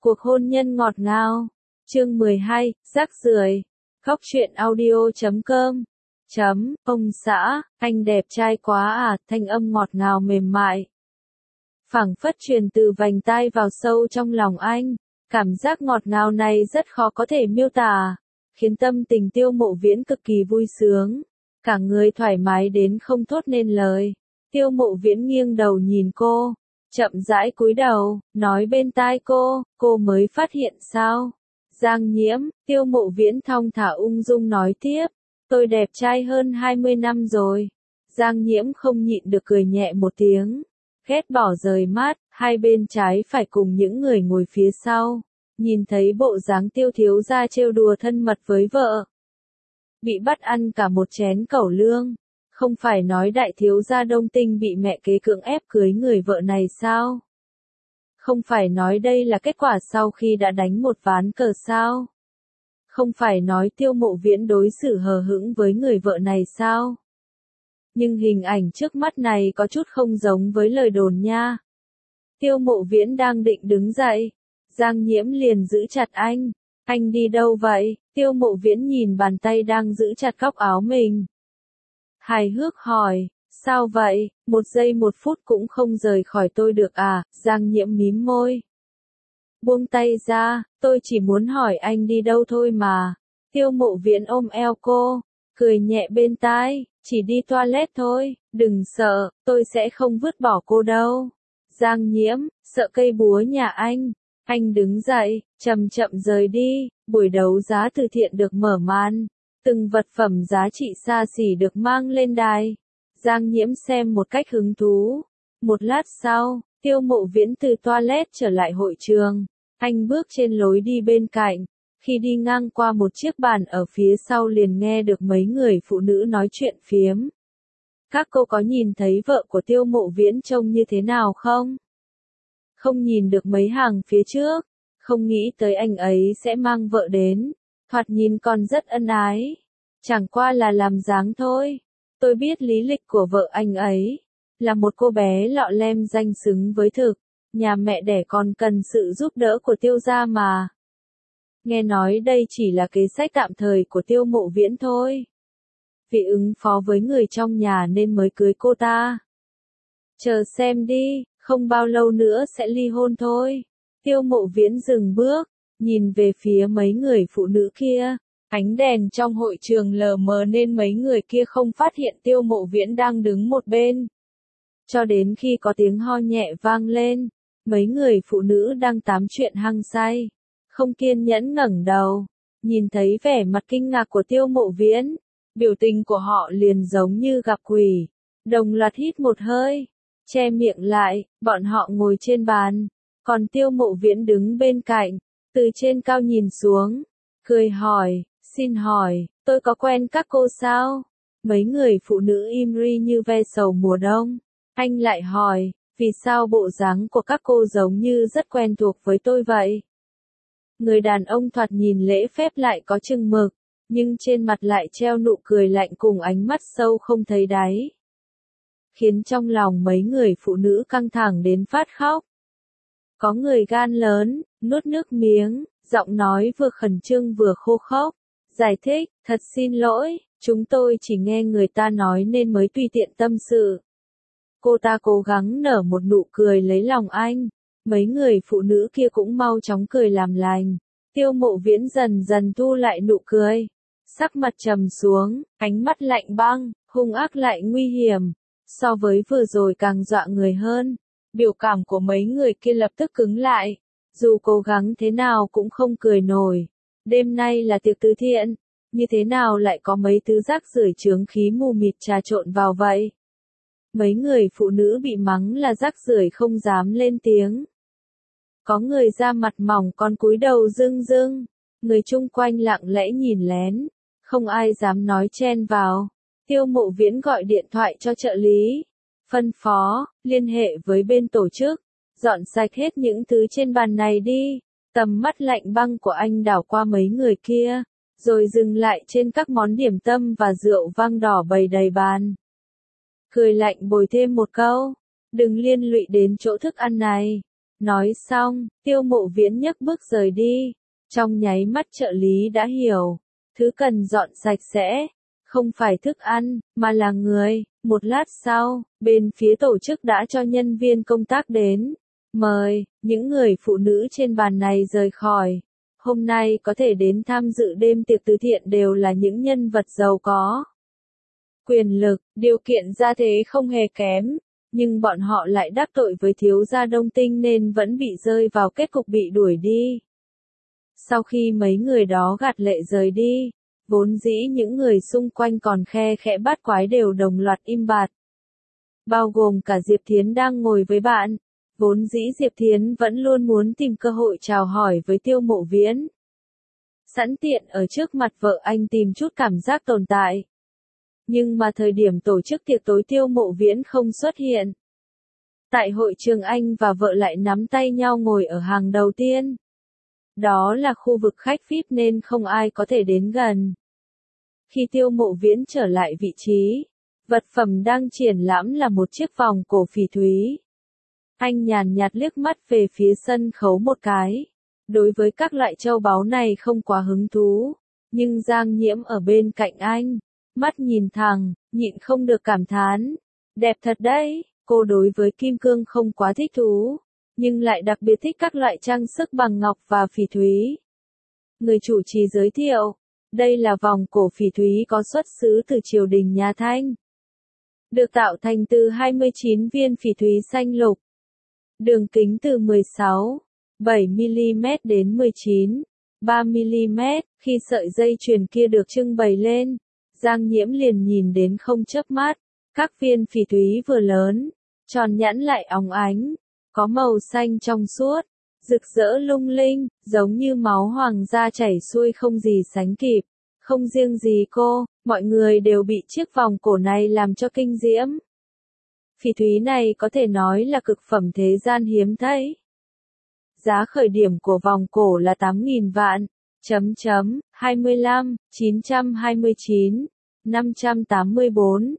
Cuộc hôn nhân ngọt ngào. Chương 12, rác rưởi. Góc truyện audio.com. Ông xã, anh đẹp trai quá à, thanh âm ngọt ngào mềm mại. Phảng phất truyền từ vành tai vào sâu trong lòng anh. Cảm giác ngọt ngào này rất khó có thể miêu tả, khiến tâm tình Tiêu Mộ Viễn cực kỳ vui sướng. Cả người thoải mái đến không thốt nên lời. Tiêu Mộ Viễn nghiêng đầu nhìn cô, chậm rãi cúi đầu, nói bên tai cô mới phát hiện sao? Giang Nhiễm, Tiêu Mộ Viễn thong thả ung dung nói tiếp, tôi đẹp trai hơn 20 năm rồi. Giang Nhiễm không nhịn được cười nhẹ một tiếng, ghét bỏ rời mắt, hai bên trái phải cùng những người ngồi phía sau, nhìn thấy bộ dáng Tiêu thiếu gia trêu đùa thân mật với vợ. Bị bắt ăn cả một chén cẩu lương. Không phải nói đại thiếu gia Đông Tinh bị mẹ kế cưỡng ép cưới người vợ này sao? Không phải nói đây là kết quả sau khi đã đánh một ván cờ sao? Không phải nói Tiêu Mộ Viễn đối xử hờ hững với người vợ này sao? Nhưng hình ảnh trước mắt này có chút không giống với lời đồn nha. Tiêu Mộ Viễn đang định đứng dậy, Giang Nhiễm liền giữ chặt anh. Anh đi đâu vậy? Tiêu Mộ Viễn nhìn bàn tay đang giữ chặt góc áo mình. Hài hước hỏi, sao vậy, 1 giây 1 phút cũng không rời khỏi tôi được à? Giang Nhiễm mím môi. Buông tay ra, tôi chỉ muốn hỏi anh đi đâu thôi mà. Tiêu Mộ Viễn ôm eo cô, cười nhẹ bên tai, chỉ đi toilet thôi, đừng sợ, tôi sẽ không vứt bỏ cô đâu. Giang Nhiễm, sợ cây búa nhà anh đứng dậy, chậm chậm rời đi, buổi đấu giá từ thiện được mở màn. Từng vật phẩm giá trị xa xỉ được mang lên đài. Giang Nhiễm xem một cách hứng thú. Một lát sau, Tiêu Mộ Viễn từ toilet trở lại hội trường. Anh bước trên lối đi bên cạnh. Khi đi ngang qua một chiếc bàn ở phía sau liền nghe được mấy người phụ nữ nói chuyện phiếm. Các cô có nhìn thấy vợ của Tiêu Mộ Viễn trông như thế nào không? Không nhìn được mấy hàng phía trước. Không nghĩ tới anh ấy sẽ mang vợ đến. Thoạt nhìn còn rất ân ái. Chẳng qua là làm dáng thôi. Tôi biết lý lịch của vợ anh ấy. Là một cô bé lọ lem danh xứng với thực. Nhà mẹ đẻ còn cần sự giúp đỡ của Tiêu gia mà. Nghe nói đây chỉ là kế sách tạm thời của Tiêu Mộ Viễn thôi. Vì ứng phó với người trong nhà nên mới cưới cô ta. Chờ xem đi, không bao lâu nữa sẽ ly hôn thôi. Tiêu Mộ Viễn dừng bước, nhìn về phía mấy người phụ nữ kia. Ánh đèn trong hội trường lờ mờ nên mấy người kia không phát hiện Tiêu Mộ Viễn đang đứng một bên. Cho đến khi có tiếng ho nhẹ vang lên, mấy người phụ nữ đang tám chuyện hăng say, không kiên nhẫn ngẩng đầu, nhìn thấy vẻ mặt kinh ngạc của Tiêu Mộ Viễn, biểu tình của họ liền giống như gặp quỷ, đồng loạt hít một hơi, che miệng lại, bọn họ ngồi trên bàn, còn Tiêu Mộ Viễn đứng bên cạnh, từ trên cao nhìn xuống, cười hỏi, xin hỏi, tôi có quen các cô sao? Mấy người phụ nữ im ri như ve sầu mùa đông. Anh lại hỏi, vì sao bộ dáng của các cô giống như rất quen thuộc với tôi vậy? Người đàn ông thoạt nhìn lễ phép lại có chừng mực, nhưng trên mặt lại treo nụ cười lạnh cùng ánh mắt sâu không thấy đáy. Khiến trong lòng mấy người phụ nữ căng thẳng đến phát khóc. Có người gan lớn, nuốt nước miếng, giọng nói vừa khẩn trương vừa khô khốc. Giải thích, thật xin lỗi, chúng tôi chỉ nghe người ta nói nên mới tùy tiện tâm sự. Cô ta cố gắng nở một nụ cười lấy lòng anh. Mấy người phụ nữ kia cũng mau chóng cười làm lành. Tiêu Mộ Viễn dần dần thu lại nụ cười. Sắc mặt trầm xuống, ánh mắt lạnh băng, hung ác lại nguy hiểm. So với vừa rồi càng dọa người hơn. Biểu cảm của mấy người kia lập tức cứng lại. Dù cố gắng thế nào cũng không cười nổi. Đêm nay là tiệc từ thiện. Như thế nào lại có mấy thứ rác rưởi chướng khí mù mịt trà trộn vào vậy? Mấy người phụ nữ bị mắng là rác rưởi không dám lên tiếng. Có người da mặt mỏng còn cúi đầu rưng rưng. Người chung quanh lặng lẽ nhìn lén. Không ai dám nói chen vào. Tiêu Mộ Viễn gọi điện thoại cho trợ lý. Phân phó, liên hệ với bên tổ chức. Dọn sạch hết những thứ trên bàn này đi. Tầm mắt lạnh băng của anh đảo qua mấy người kia. Rồi dừng lại trên các món điểm tâm và rượu vang đỏ bày đầy bàn. Cười lạnh bồi thêm một câu. Đừng liên lụy đến chỗ thức ăn này. Nói xong, Tiêu Mộ Viễn nhấc bước rời đi. Trong nháy mắt trợ lý đã hiểu. Thứ cần dọn sạch sẽ. Không phải thức ăn, mà là người. Một lát sau, bên phía tổ chức đã cho nhân viên công tác đến. Mời, những người phụ nữ trên bàn này rời khỏi. Hôm nay có thể đến tham dự đêm tiệc từ thiện đều là những nhân vật giàu có. Quyền lực, điều kiện gia thế không hề kém. Nhưng bọn họ lại đắc tội với thiếu gia Đông Tinh nên vẫn bị rơi vào kết cục bị đuổi đi. Sau khi mấy người đó gạt lệ rời đi, vốn dĩ những người xung quanh còn khe khẽ bát quái đều đồng loạt im bặt. Bao gồm cả Diệp Thiến đang ngồi với bạn. Vốn dĩ Diệp Thiến vẫn luôn muốn tìm cơ hội chào hỏi với Tiêu Mộ Viễn. Sẵn tiện ở trước mặt vợ anh tìm chút cảm giác tồn tại. Nhưng mà thời điểm tổ chức tiệc tối Tiêu Mộ Viễn không xuất hiện. Tại hội trường anh và vợ lại nắm tay nhau ngồi ở hàng đầu tiên. Đó là khu vực khách VIP nên không ai có thể đến gần. Khi Tiêu Mộ Viễn trở lại vị trí, vật phẩm đang triển lãm là một chiếc vòng cổ phỉ thúy. Anh nhàn nhạt liếc mắt về phía sân khấu một cái. Đối với các loại châu báu này không quá hứng thú. Nhưng Giang Nhiễm ở bên cạnh anh. Mắt nhìn thẳng, nhịn không được cảm thán. Đẹp thật đấy, cô đối với kim cương không quá thích thú. Nhưng lại đặc biệt thích các loại trang sức bằng ngọc và phỉ thúy. Người chủ trì giới thiệu. Đây là vòng cổ phỉ thúy có xuất xứ từ triều đình nhà Thanh. Được tạo thành từ 29 viên phỉ thúy xanh lục. Đường kính từ 16,7mm đến 19,3mm, khi sợi dây chuyền kia được trưng bày lên, Giang Nhiễm liền nhìn đến không chớp mắt, các viên phỉ thúy vừa lớn, tròn nhẵn lại óng ánh, có màu xanh trong suốt, rực rỡ lung linh, giống như máu hoàng gia chảy xuôi không gì sánh kịp. Không riêng gì cô, mọi người đều bị chiếc vòng cổ này làm cho kinh diễm. Phỉ thúy này có thể nói là cực phẩm thế gian hiếm thấy. Giá khởi điểm của vòng cổ là 8.000 vạn, 25, 929, 584,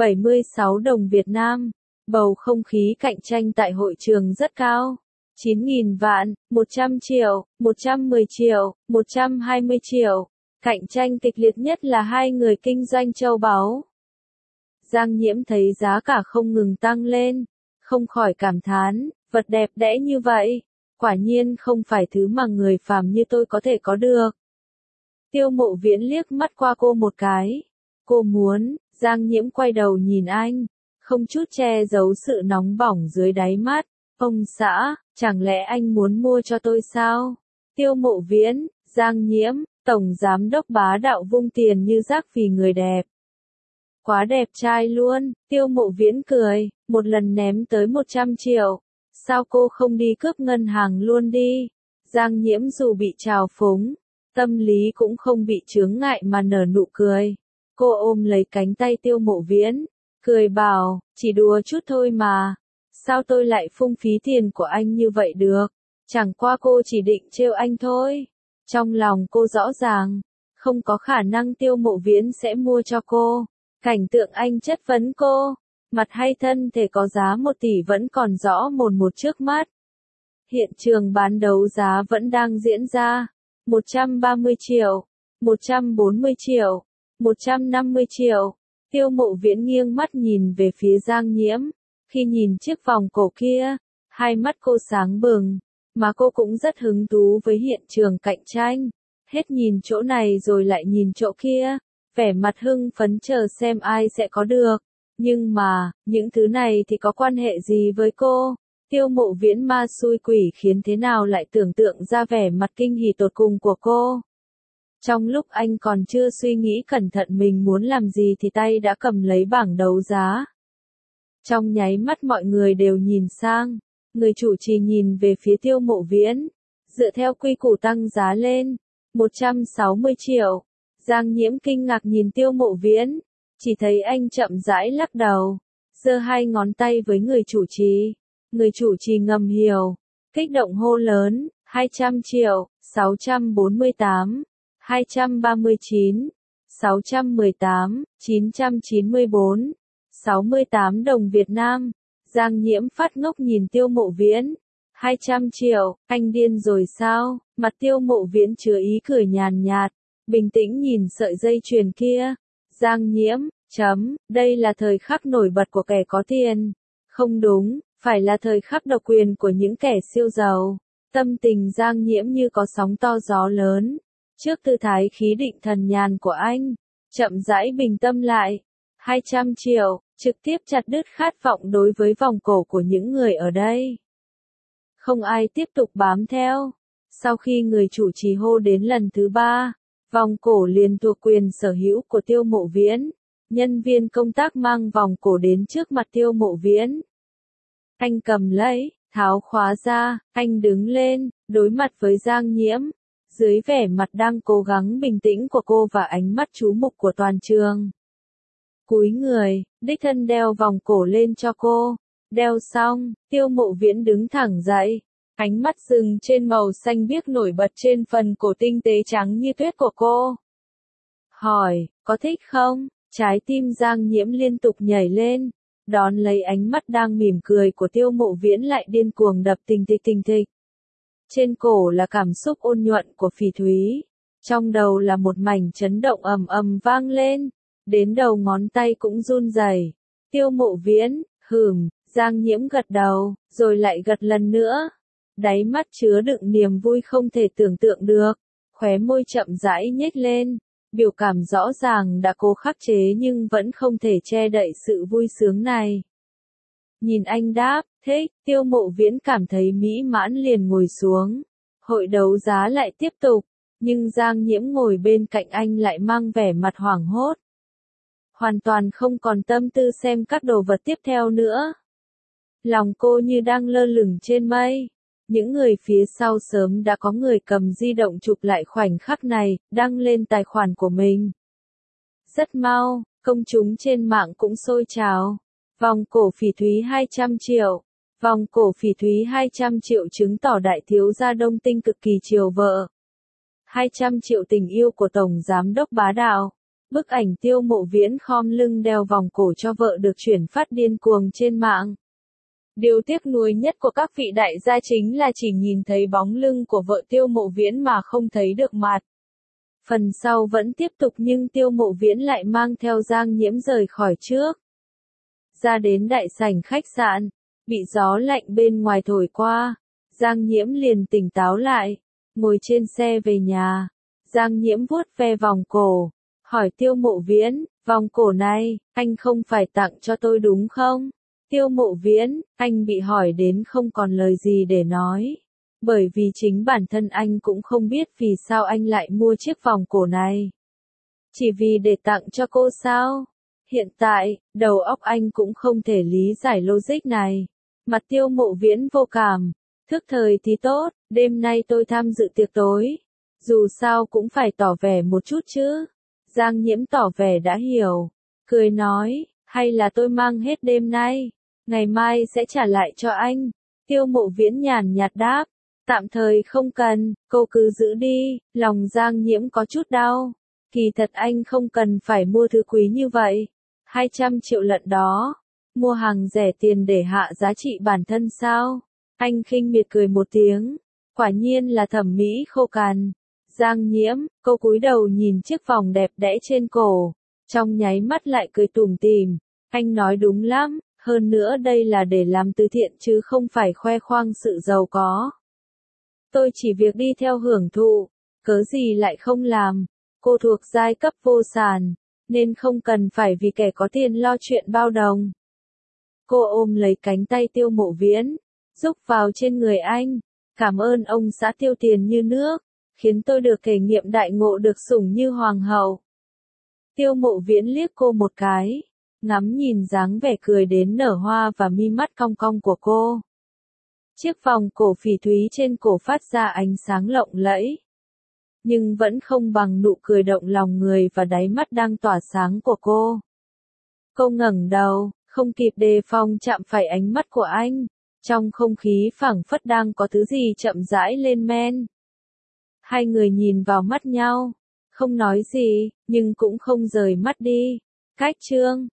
76 đồng Việt Nam. Bầu không khí cạnh tranh tại hội trường rất cao. 9.000 vạn, 100 triệu, 110 triệu, 120 triệu. Cạnh tranh kịch liệt nhất là hai người kinh doanh châu báu. Giang Nhiễm thấy giá cả không ngừng tăng lên, không khỏi cảm thán, vật đẹp đẽ như vậy, quả nhiên không phải thứ mà người phàm như tôi có thể có được. Tiêu Mộ Viễn liếc mắt qua cô một cái. Cô muốn, Giang Nhiễm quay đầu nhìn anh, không chút che giấu sự nóng bỏng dưới đáy mắt. Ông xã, chẳng lẽ anh muốn mua cho tôi sao? Tiêu Mộ Viễn, Giang Nhiễm, tổng giám đốc bá đạo vung tiền như rác vì người đẹp. Quá đẹp trai luôn, Tiêu Mộ Viễn cười, một lần ném tới 100 triệu. Sao cô không đi cướp ngân hàng luôn đi? Giang Nhiễm dù bị trào phúng, tâm lý cũng không bị chướng ngại mà nở nụ cười. Cô ôm lấy cánh tay Tiêu Mộ Viễn, cười bảo, chỉ đùa chút thôi mà. Sao tôi lại phung phí tiền của anh như vậy được? Chẳng qua cô chỉ định trêu anh thôi. Trong lòng cô rõ ràng, không có khả năng Tiêu Mộ Viễn sẽ mua cho cô. Cảnh tượng anh chất vấn cô, mặt hay thân thể có giá 1 tỷ vẫn còn rõ mồn một trước mắt. Hiện trường bán đấu giá vẫn đang diễn ra. 130 triệu, 140 triệu, 150 triệu. Tiêu Mộ Viễn nghiêng mắt nhìn về phía Giang Nhiễm. Khi nhìn chiếc vòng cổ kia, hai mắt cô sáng bừng, mà cô cũng rất hứng thú với hiện trường cạnh tranh. Hết nhìn chỗ này rồi lại nhìn chỗ kia, vẻ mặt hưng phấn chờ xem ai sẽ có được. Nhưng mà, những thứ này thì có quan hệ gì với cô? Tiêu Mộ Viễn ma xui quỷ khiến thế nào lại tưởng tượng ra vẻ mặt kinh hỉ tột cùng của cô. Trong lúc anh còn chưa suy nghĩ cẩn thận mình muốn làm gì thì tay đã cầm lấy bảng đấu giá. Trong nháy mắt mọi người đều nhìn sang, người chủ trì nhìn về phía Tiêu Mộ Viễn, dựa theo quy củ tăng giá lên, 160 triệu. Giang Nhiễm kinh ngạc nhìn Tiêu Mộ Viễn, chỉ thấy anh chậm rãi lắc đầu, giơ hai ngón tay với người chủ trì. Người chủ trì ngầm hiểu, kích động hô lớn, 200 triệu, 648, 239, 618, 994, 68 đồng Việt Nam. Giang Nhiễm phát ngốc nhìn Tiêu Mộ Viễn, 200 triệu, anh điên rồi sao? Mặt Tiêu Mộ Viễn chứa ý cười nhàn nhạt, bình tĩnh nhìn sợi dây chuyền kia. Giang Nhiễm, đây là thời khắc nổi bật của kẻ có tiền. Không đúng, phải là thời khắc độc quyền của những kẻ siêu giàu. Tâm tình Giang Nhiễm như có sóng to gió lớn. Trước tư thái khí định thần nhàn của anh, chậm rãi bình tâm lại. 200 triệu, trực tiếp chặt đứt khát vọng đối với vòng cổ của những người ở đây. Không ai tiếp tục bám theo. Sau khi người chủ trì hô đến lần thứ 3, vòng cổ liền thuộc quyền sở hữu của Tiêu Mộ Viễn. Nhân viên công tác mang vòng cổ đến trước mặt Tiêu Mộ Viễn. Anh cầm lấy, tháo khóa ra, anh đứng lên, đối mặt với Giang Nhiễm. Dưới vẻ mặt đang cố gắng bình tĩnh của cô và ánh mắt chú mục của toàn trường. Cúi người, đích thân đeo vòng cổ lên cho cô. Đeo xong, Tiêu Mộ Viễn đứng thẳng dậy. Ánh mắt dừng trên màu xanh biếc nổi bật trên phần cổ tinh tế trắng như tuyết của cô. Hỏi, có thích không? Trái tim Giang Nhiễm liên tục nhảy lên. Đón lấy ánh mắt đang mỉm cười của Tiêu Mộ Viễn lại điên cuồng đập tình thịch. Trên cổ là cảm xúc ôn nhuận của Phỉ Thúy. Trong đầu là một mảnh chấn động ầm ầm vang lên. Đến đầu ngón tay cũng run rẩy. Tiêu Mộ Viễn, Giang Nhiễm gật đầu, rồi lại gật lần nữa. Đáy mắt chứa đựng niềm vui không thể tưởng tượng được. Khóe môi chậm rãi nhếch lên. Biểu cảm rõ ràng đã cố khắc chế nhưng vẫn không thể che đậy sự vui sướng này. Nhìn anh đáp, thích, Tiêu Mộ Viễn cảm thấy mỹ mãn liền ngồi xuống. Hội đấu giá lại tiếp tục, nhưng Giang Nhiễm ngồi bên cạnh anh lại mang vẻ mặt hoảng hốt. Hoàn toàn không còn tâm tư xem các đồ vật tiếp theo nữa. Lòng cô như đang lơ lửng trên mây. Những người phía sau sớm đã có người cầm di động chụp lại khoảnh khắc này, đăng lên tài khoản của mình. Rất mau, công chúng trên mạng cũng sôi trào. Vòng cổ Phỉ Thúy 200 triệu. Vòng cổ Phỉ Thúy 200 triệu chứng tỏ đại thiếu gia Đông Tinh cực kỳ chiều vợ. 200 triệu tình yêu của Tổng Giám đốc bá đạo. Bức ảnh Tiêu Mộ Viễn khom lưng đeo vòng cổ cho vợ được chuyển phát điên cuồng trên mạng. Điều tiếc nuối nhất của các vị đại gia chính là chỉ nhìn thấy bóng lưng của vợ Tiêu Mộ Viễn mà không thấy được mặt. Phần sau vẫn tiếp tục nhưng Tiêu Mộ Viễn lại mang theo Giang Nhiễm rời khỏi trước. Ra đến đại sảnh khách sạn, bị gió lạnh bên ngoài thổi qua, Giang Nhiễm liền tỉnh táo lại, ngồi trên xe về nhà. Giang Nhiễm vuốt ve vòng cổ, hỏi Tiêu Mộ Viễn, vòng cổ này, anh không phải tặng cho tôi đúng không? Tiêu Mộ Viễn, anh bị hỏi đến không còn lời gì để nói. Bởi vì chính bản thân anh cũng không biết vì sao anh lại mua chiếc vòng cổ này. Chỉ vì để tặng cho cô sao? Hiện tại, đầu óc anh cũng không thể lý giải logic này. Mặt Tiêu Mộ Viễn vô cảm. Thức thời thì tốt, đêm nay tôi tham dự tiệc tối. Dù sao cũng phải tỏ vẻ một chút chứ. Giang Nhiễm tỏ vẻ đã hiểu. Cười nói, hay là tôi mang hết đêm nay. Ngày mai sẽ trả lại cho anh. Tiêu Mộ Viễn nhàn nhạt đáp. Tạm thời không cần, cô cứ giữ đi. Lòng Giang Nhiễm có chút đau. Kỳ thật anh không cần phải mua thứ quý như vậy. 200 triệu lận đó. Mua hàng rẻ tiền để hạ giá trị bản thân sao? Anh khinh miệt cười một tiếng. Quả nhiên là thẩm mỹ khô cằn. Giang Nhiễm, cô cúi đầu nhìn chiếc vòng đẹp đẽ trên cổ. Trong nháy mắt lại cười tủm tỉm. Anh nói đúng lắm. Hơn nữa đây là để làm từ thiện chứ không phải khoe khoang sự giàu có. Tôi chỉ việc đi theo hưởng thụ, cớ gì lại không làm. Cô thuộc giai cấp vô sản, nên không cần phải vì kẻ có tiền lo chuyện bao đồng. Cô ôm lấy cánh tay Tiêu Mộ Viễn, rúc vào trên người anh. Cảm ơn ông xã tiêu tiền như nước, khiến tôi được thể nghiệm đại ngộ được sủng như hoàng hậu. Tiêu Mộ Viễn liếc cô một cái. Ngắm nhìn dáng vẻ cười đến nở hoa và mi mắt cong cong của cô. Chiếc vòng cổ phỉ thúy trên cổ phát ra ánh sáng lộng lẫy. Nhưng vẫn không bằng nụ cười động lòng người và đáy mắt đang tỏa sáng của cô. Cô ngẩng đầu, không kịp đề phòng chạm phải ánh mắt của anh. Trong không khí phảng phất đang có thứ gì chậm rãi lên men. Hai người nhìn vào mắt nhau, không nói gì, nhưng cũng không rời mắt đi. Cách chương